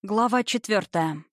Глава 4.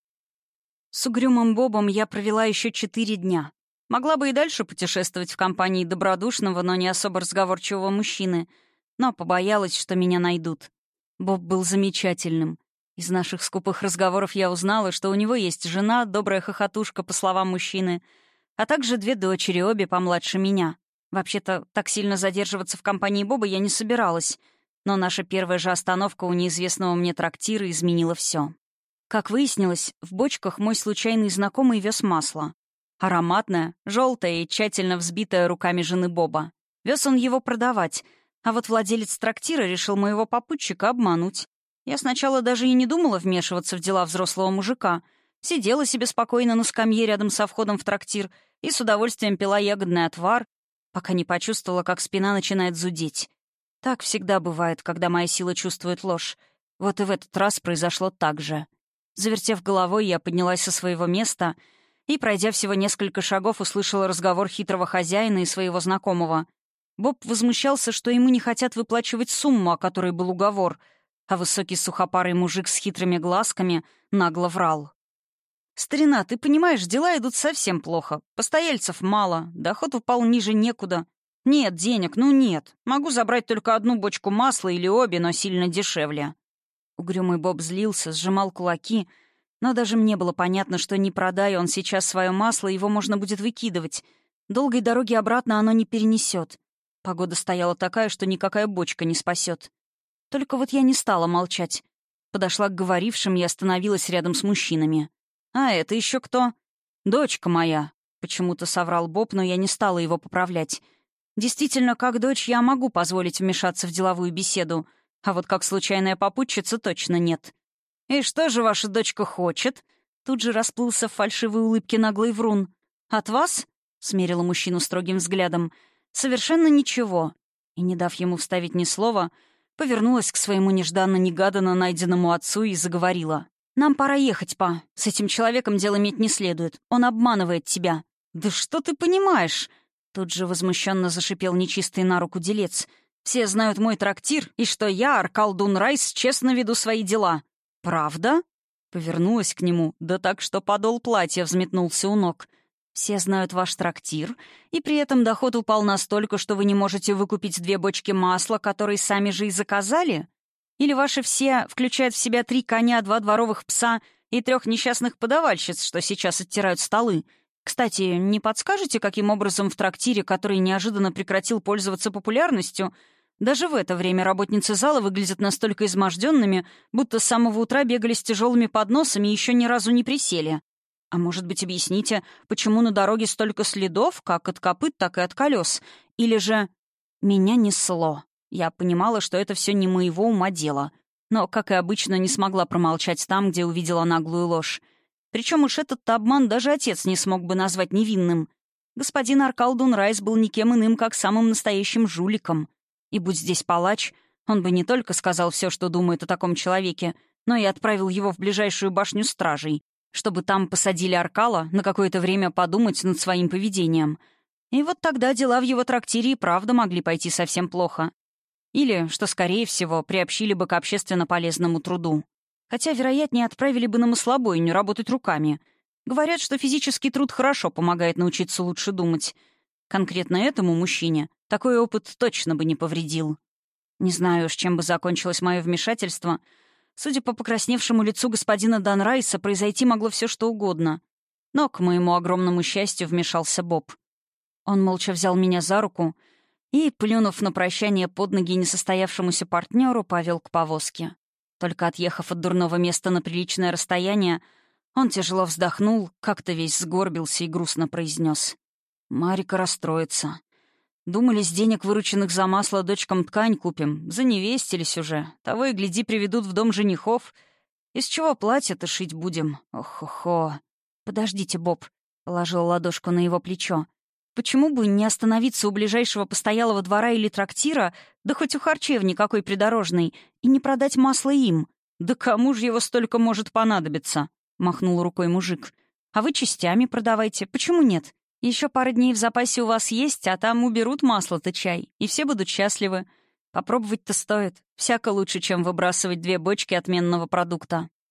С угрюмым Бобом я провела еще 4 дня. Могла бы и дальше путешествовать в компании добродушного, но не особо разговорчивого мужчины, но побоялась, что меня найдут. Боб был замечательным. Из наших скупых разговоров я узнала, что у него есть жена, добрая хохотушка, по словам мужчины, а также 2 дочери, обе помладше меня. Вообще-то, так сильно задерживаться в компании Боба я не собиралась, но наша первая же остановка у неизвестного мне трактира изменила все. Как выяснилось, в бочках мой случайный знакомый вез масло. Ароматное, желтое и тщательно взбитое руками жены Боба. Вез он его продавать, а вот владелец трактира решил моего попутчика обмануть. Я сначала даже и не думала вмешиваться в дела взрослого мужика. Сидела себе спокойно на скамье рядом со входом в трактир и с удовольствием пила ягодный отвар, пока не почувствовала, как спина начинает зудеть. Так всегда бывает, когда моя сила чувствует ложь. Вот и в этот раз произошло так же. Завертев головой, я поднялась со своего места и, пройдя всего несколько шагов, услышала разговор хитрого хозяина и своего знакомого. Боб возмущался, что ему не хотят выплачивать сумму, о которой был уговор, а высокий сухопарый мужик с хитрыми глазками нагло врал. «Старина, ты понимаешь, дела идут совсем плохо. Постояльцев мало, доход упал ниже некуда. Нет денег, ну нет. Могу забрать только 1 бочку масла или обе, но сильно дешевле». Угрюмый Боб злился, сжимал кулаки, но даже мне было понятно, что не продая он сейчас свое масло, его можно будет выкидывать. Долгой дороги обратно оно не перенесет. Погода стояла такая, что никакая бочка не спасет. Только вот я не стала молчать. Подошла к говорившим и остановилась рядом с мужчинами. «А это еще кто?» «Дочка моя», — почему-то соврал Боб, но я не стала его поправлять. Действительно, как дочь я могу позволить вмешаться в деловую беседу, а вот как случайная попутчица точно нет. «И что же ваша дочка хочет?» Тут же расплылся в фальшивой улыбке наглый врун. «От вас?» — смерила мужчину строгим взглядом. «Совершенно ничего». И, не дав ему вставить ни слова, повернулась к своему нежданно-негаданно найденному отцу и заговорила. «Нам пора ехать, па. С этим человеком дело иметь не следует. Он обманывает тебя». «Да что ты понимаешь?» Тут же возмущенно зашипел нечистый на руку делец. «Все знают мой трактир, и что я, Аркалдун Райс, честно веду свои дела». «Правда?» Повернулась к нему, да так, что подол платья взметнулся у ног. «Все знают ваш трактир, и при этом доход упал настолько, что вы не можете выкупить 2 бочки масла, которые сами же и заказали? Или ваши все включают в себя 3 коня, 2 дворовых пса и 3 несчастных подавальщиц, что сейчас оттирают столы? Кстати, не подскажете, каким образом в трактире, который неожиданно прекратил пользоваться популярностью, даже в это время работницы зала выглядят настолько изможденными, будто с самого утра бегали с тяжелыми подносами и еще ни разу не присели? А может быть, объясните, почему на дороге столько следов, как от копыт, так и от колес? Или же... Меня несло. Я понимала, что это все не моего ума дело. Но, как и обычно, не смогла промолчать там, где увидела наглую ложь. Причем уж этот-то обман даже отец не смог бы назвать невинным. Господин Аркалдун Райс был никем иным, как самым настоящим жуликом. И будь здесь палач, он бы не только сказал все, что думает о таком человеке, но и отправил его в ближайшую башню стражей, чтобы там посадили Аркала на какое-то время подумать над своим поведением. И вот тогда дела в его трактире и правда могли пойти совсем плохо. Или, что скорее всего, приобщили бы к общественно полезному труду. Хотя, вероятнее, отправили бы на маслобойню работать руками. Говорят, что физический труд хорошо помогает научиться лучше думать. Конкретно этому мужчине такой опыт точно бы не повредил. Не знаю, с чем бы закончилось мое вмешательство. Судя по покрасневшему лицу господина Данрайса, произойти могло все что угодно. Но, к моему огромному счастью, вмешался Боб. Он молча взял меня за руку и, плюнув на прощание под ноги несостоявшемуся партнеру, повел к повозке. Только отъехав от дурного места на приличное расстояние, он тяжело вздохнул, как-то весь сгорбился и грустно произнес: «Марика расстроится. Думали, с денег, вырученных за масло, дочкам ткань купим. Заневестились уже. Того и гляди, приведут в дом женихов. Из чего платье-то шить будем? Ох-хо-хо». «Подождите, Боб», — положила ладошку на его плечо. «Почему бы не остановиться у ближайшего постоялого двора или трактира, да хоть у харчевни какой придорожной, и не продать масло им? Да кому же его столько может понадобиться?» — махнул рукой мужик. «А вы частями продавайте. Почему нет? Еще пара дней в запасе у вас есть, а там уберут масло-то чай, и все будут счастливы. Попробовать-то стоит. Всяко лучше, чем выбрасывать 2 бочки отменного продукта».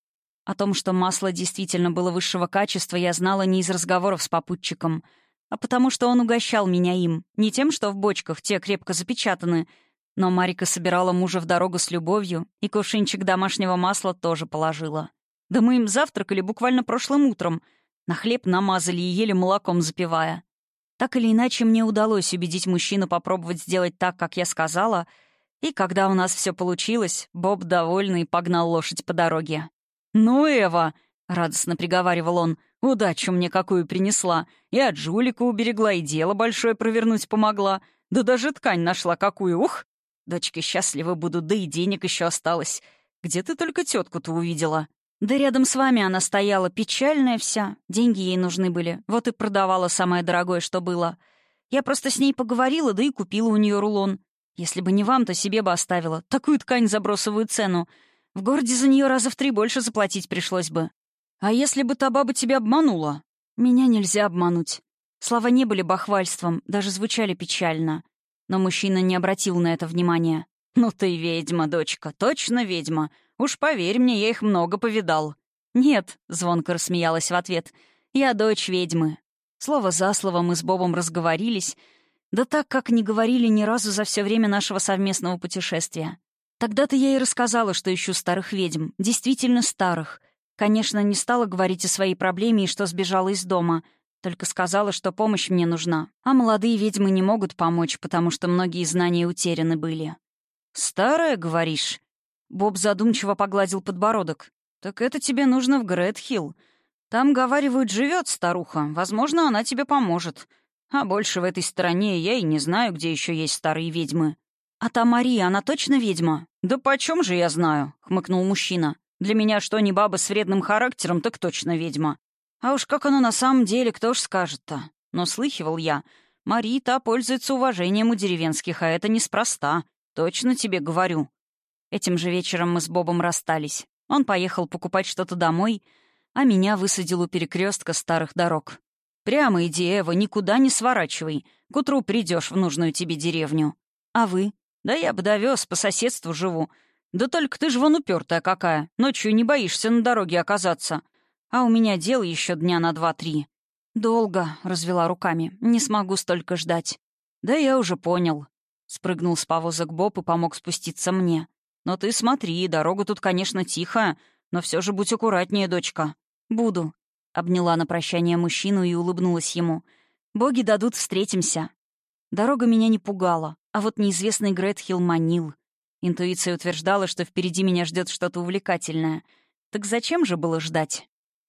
О том, что масло действительно было высшего качества, я знала не из разговоров с попутчиком, а потому что он угощал меня им. Не тем, что в бочках, те крепко запечатаны, но Марика собирала мужа в дорогу с любовью, и кувшинчик домашнего масла тоже положила. Да мы им завтракали буквально прошлым утром. На хлеб намазали и ели молоком запивая. Так или иначе, мне удалось убедить мужчину попробовать сделать так, как я сказала, и когда у нас все получилось, Боб, довольный, погнал лошадь по дороге. «Ну, Эва!» — радостно приговаривал он. «Удачу мне какую принесла. И от жулика уберегла, и дело большое провернуть помогла. Да даже ткань нашла какую, ух! Дочки счастливы будут, да и денег еще осталось. Где ты только тетку-то увидела?» «Да рядом с вами она стояла, печальная вся. Деньги ей нужны были. Вот и продавала самое дорогое, что было. Я просто с ней поговорила, да и купила у нее рулон. Если бы не вам, то себе бы оставила. Такую ткань за бросовую цену. В городе за нее раза в 3 больше заплатить пришлось бы. А если бы та баба тебя обманула?» «Меня нельзя обмануть». Слова не были бахвальством, даже звучали печально. Но мужчина не обратил на это внимания. «Ну ты ведьма, дочка, точно ведьма. Уж поверь мне, я их много повидал». «Нет», — звонко рассмеялась в ответ, — «я дочь ведьмы». Слово за слово мы с Бобом разговорились, да так, как не говорили ни разу за все время нашего совместного путешествия. Тогда-то я и рассказала, что ищу старых ведьм, действительно старых. Конечно, не стала говорить о своей проблеме и что сбежала из дома, только сказала, что помощь мне нужна, а молодые ведьмы не могут помочь, потому что многие знания утеряны были. «Старая, говоришь?» Боб задумчиво погладил подбородок. «Так это тебе нужно в Гретхилл. Там, говаривают, живет старуха. Возможно, она тебе поможет. А больше в этой стране я и не знаю, где еще есть старые ведьмы». «А та Мария, она точно ведьма?» «Да почем же я знаю?» — хмыкнул мужчина. «Для меня что ни баба с вредным характером, так точно ведьма. А уж как оно на самом деле, кто ж скажет-то? Но слыхивал я. Мария та пользуется уважением у деревенских, а это неспроста. Точно тебе говорю». Этим же вечером мы с Бобом расстались. Он поехал покупать что-то домой, а меня высадил у перекрестка старых дорог. «Прямо иди, Эва, никуда не сворачивай. К утру придешь в нужную тебе деревню». «А вы?» «Да я бы довез, по соседству живу. Да только ты ж вон упертая какая. Ночью не боишься на дороге оказаться. А у меня дело еще дня на 2-3. «Долго», — развела руками. «Не смогу столько ждать». «Да я уже понял». Спрыгнул с повозок Боб и помог спуститься мне. «Но ты смотри, дорога тут, конечно, тихая, но все же будь аккуратнее, дочка». «Буду», — обняла на прощание мужчину и улыбнулась ему. «Боги дадут, встретимся». Дорога меня не пугала, а вот неизвестный Гретхилл манил. Интуиция утверждала, что впереди меня ждет что-то увлекательное. Так зачем же было ждать?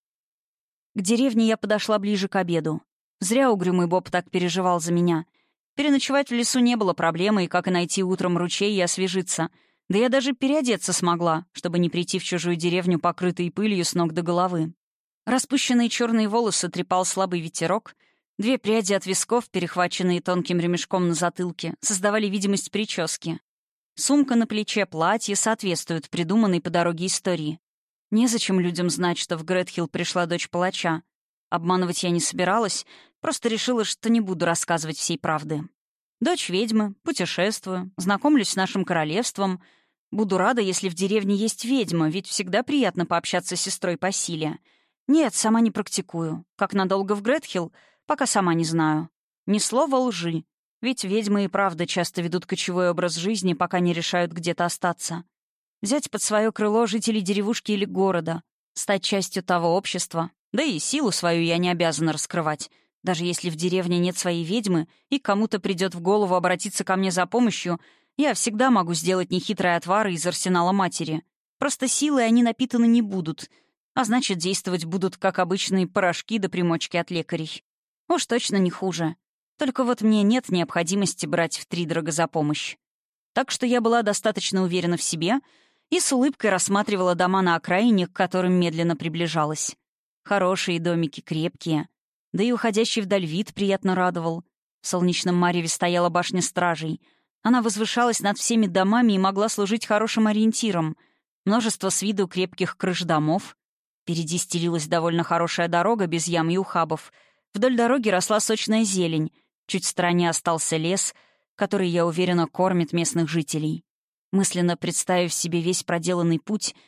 К деревне я подошла ближе к обеду. Зря угрюмый Боб так переживал за меня. Переночевать в лесу не было проблемой, как и найти утром ручей и освежиться. Да я даже переодеться смогла, чтобы не прийти в чужую деревню, покрытой пылью с ног до головы. Распущенные черные волосы трепал слабый ветерок. 2 пряди от висков, перехваченные тонким ремешком на затылке, создавали видимость прически. Сумка на плече, платье соответствуют придуманной по дороге истории. Незачем людям знать, что в Гретхилл пришла дочь палача. Обманывать я не собиралась, просто решила, что не буду рассказывать всей правды. Дочь ведьмы, путешествую, знакомлюсь с нашим королевством. Буду рада, если в деревне есть ведьма, ведь всегда приятно пообщаться с сестрой по силе. Нет, сама не практикую. Как надолго в Гретхилл, пока сама не знаю. Ни слова лжи. Ведь ведьмы и правда часто ведут кочевой образ жизни, пока не решают где-то остаться. Взять под свое крыло жителей деревушки или города, стать частью того общества. Да и силу свою я не обязана раскрывать. Даже если в деревне нет своей ведьмы, и кому-то придет в голову обратиться ко мне за помощью, я всегда могу сделать нехитрые отвары из арсенала матери. Просто силой они напитаны не будут, а значит, действовать будут, как обычные порошки да примочки от лекарей. Уж точно не хуже. Только вот мне нет необходимости брать втридорога за помощь. Так что я была достаточно уверена в себе и с улыбкой рассматривала дома на окраине, к которым медленно приближалась. Хорошие домики, крепкие. Да и уходящий вдаль вид приятно радовал. В солнечном мареве стояла башня стражей. Она возвышалась над всеми домами и могла служить хорошим ориентиром. Множество с виду крепких крыш домов. Впереди стелилась довольно хорошая дорога без ям и ухабов. Вдоль дороги росла сочная зелень. Чуть в стороне остался лес, который, я уверена, кормит местных жителей. Мысленно представив себе весь проделанный путь,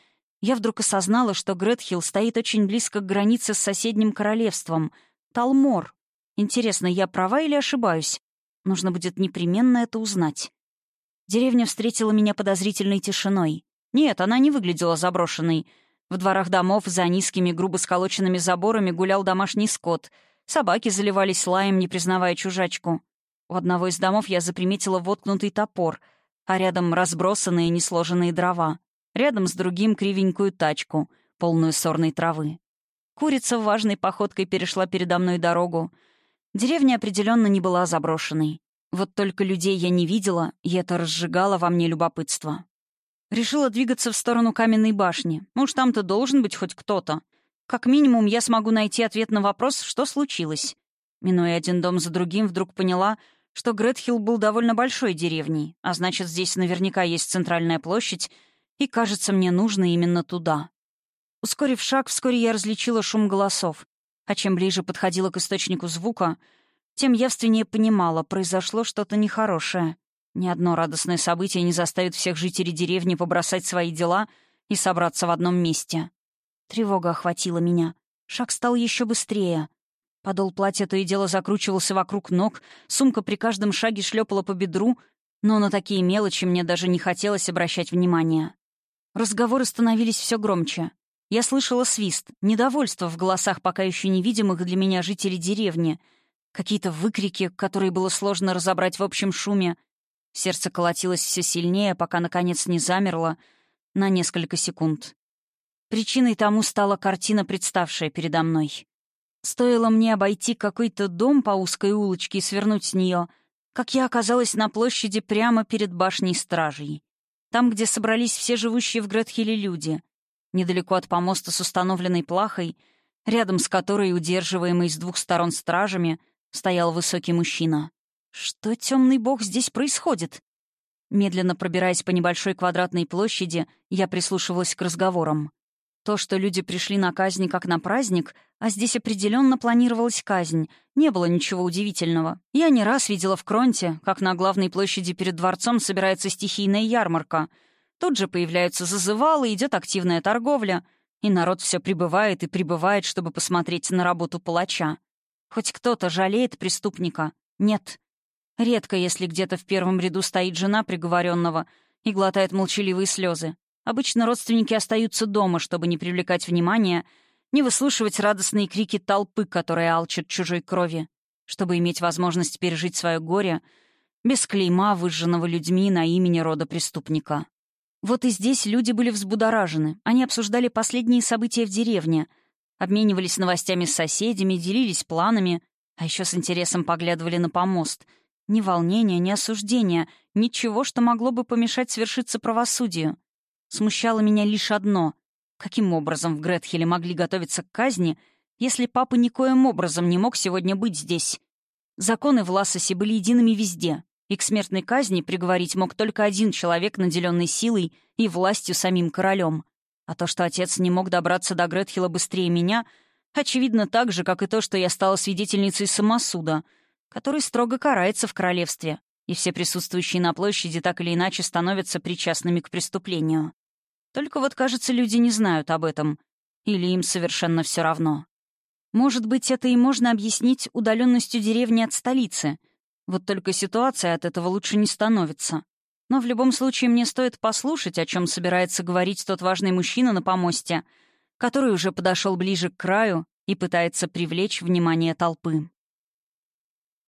Я вдруг осознала, что Гретхилл стоит очень близко к границе с соседним королевством — Талмор. Интересно, я права или ошибаюсь? Нужно будет непременно это узнать. Деревня встретила меня подозрительной тишиной. Нет, она не выглядела заброшенной. В дворах домов за низкими, грубо сколоченными заборами гулял домашний скот. Собаки заливались лаем, не признавая чужачку. У одного из домов я заприметила воткнутый топор, а рядом разбросанные несложенные дрова. Рядом с другим кривенькую тачку, полную сорной травы. Курица важной походкой перешла передо мной дорогу. Деревня определенно не была заброшенной. Вот только людей я не видела, и это разжигало во мне любопытство. Решила двигаться в сторону каменной башни. Уж там-то должен быть хоть кто-то. Как минимум, я смогу найти ответ на вопрос, что случилось. Минуя один дом за другим, вдруг поняла, что Гретхилл был довольно большой деревней, а значит, здесь наверняка есть центральная площадь, и, кажется, мне нужно именно туда. Ускорив шаг, вскоре я различила шум голосов, а чем ближе подходила к источнику звука, тем явственнее понимала, произошло что-то нехорошее. Ни одно радостное событие не заставит всех жителей деревни побросать свои дела и собраться в одном месте. Тревога охватила меня. Шаг стал еще быстрее. Подол платья то и дело закручивался вокруг ног, сумка при каждом шаге шлепала по бедру, но на такие мелочи мне даже не хотелось обращать внимания. Разговоры становились все громче. Я слышала свист, недовольство в голосах пока еще невидимых для меня жителей деревни, какие-то выкрики, которые было сложно разобрать в общем шуме. Сердце колотилось все сильнее, пока, наконец, не замерло на несколько секунд. Причиной тому стала картина, представшая передо мной. Стоило мне обойти какой-то дом по узкой улочке и свернуть с нее, как я оказалась на площади прямо перед башней стражей. Там, где собрались все живущие в Гретхилле люди. Недалеко от помоста с установленной плахой, рядом с которой, удерживаемый с двух сторон стражами, стоял высокий мужчина. Что, темный бог, здесь происходит? Медленно пробираясь по небольшой квадратной площади, я прислушивалась к разговорам. То, что люди пришли на казнь как на праздник, а здесь определенно планировалась казнь, не было ничего удивительного. Я не раз видела в Кронте, как на главной площади перед дворцом собирается стихийная ярмарка. Тут же появляются зазывалы, идет активная торговля, и народ все прибывает и прибывает, чтобы посмотреть на работу палача. Хоть кто-то жалеет преступника? Нет. Редко, если где-то в первом ряду стоит жена приговоренного и глотает молчаливые слезы. Обычно родственники остаются дома, чтобы не привлекать внимания, не выслушивать радостные крики толпы, которая алчит чужой крови, чтобы иметь возможность пережить свое горе без клейма, выжженного людьми на имени рода преступника. Вот и здесь люди были взбудоражены. Они обсуждали последние события в деревне, обменивались новостями с соседями, делились планами, а еще с интересом поглядывали на помост. Ни волнения, ни осуждения, ничего, что могло бы помешать свершиться правосудию. Смущало меня лишь одно. Каким образом в Гретхилле могли готовиться к казни, если папа никоим образом не мог сегодня быть здесь? Законы в Лассосе были едиными везде, и к смертной казни приговорить мог только один человек, наделенный силой и властью самим королем. А то, что отец не мог добраться до Гретхилла быстрее меня, очевидно так же, как и то, что я стала свидетельницей самосуда, который строго карается в королевстве, и все присутствующие на площади так или иначе становятся причастными к преступлению. Только вот, кажется, люди не знают об этом. Или им совершенно все равно. Может быть, это и можно объяснить удаленностью деревни от столицы. Вот только ситуация от этого лучше не становится. Но в любом случае мне стоит послушать, о чем собирается говорить тот важный мужчина на помосте, который уже подошел ближе к краю и пытается привлечь внимание толпы.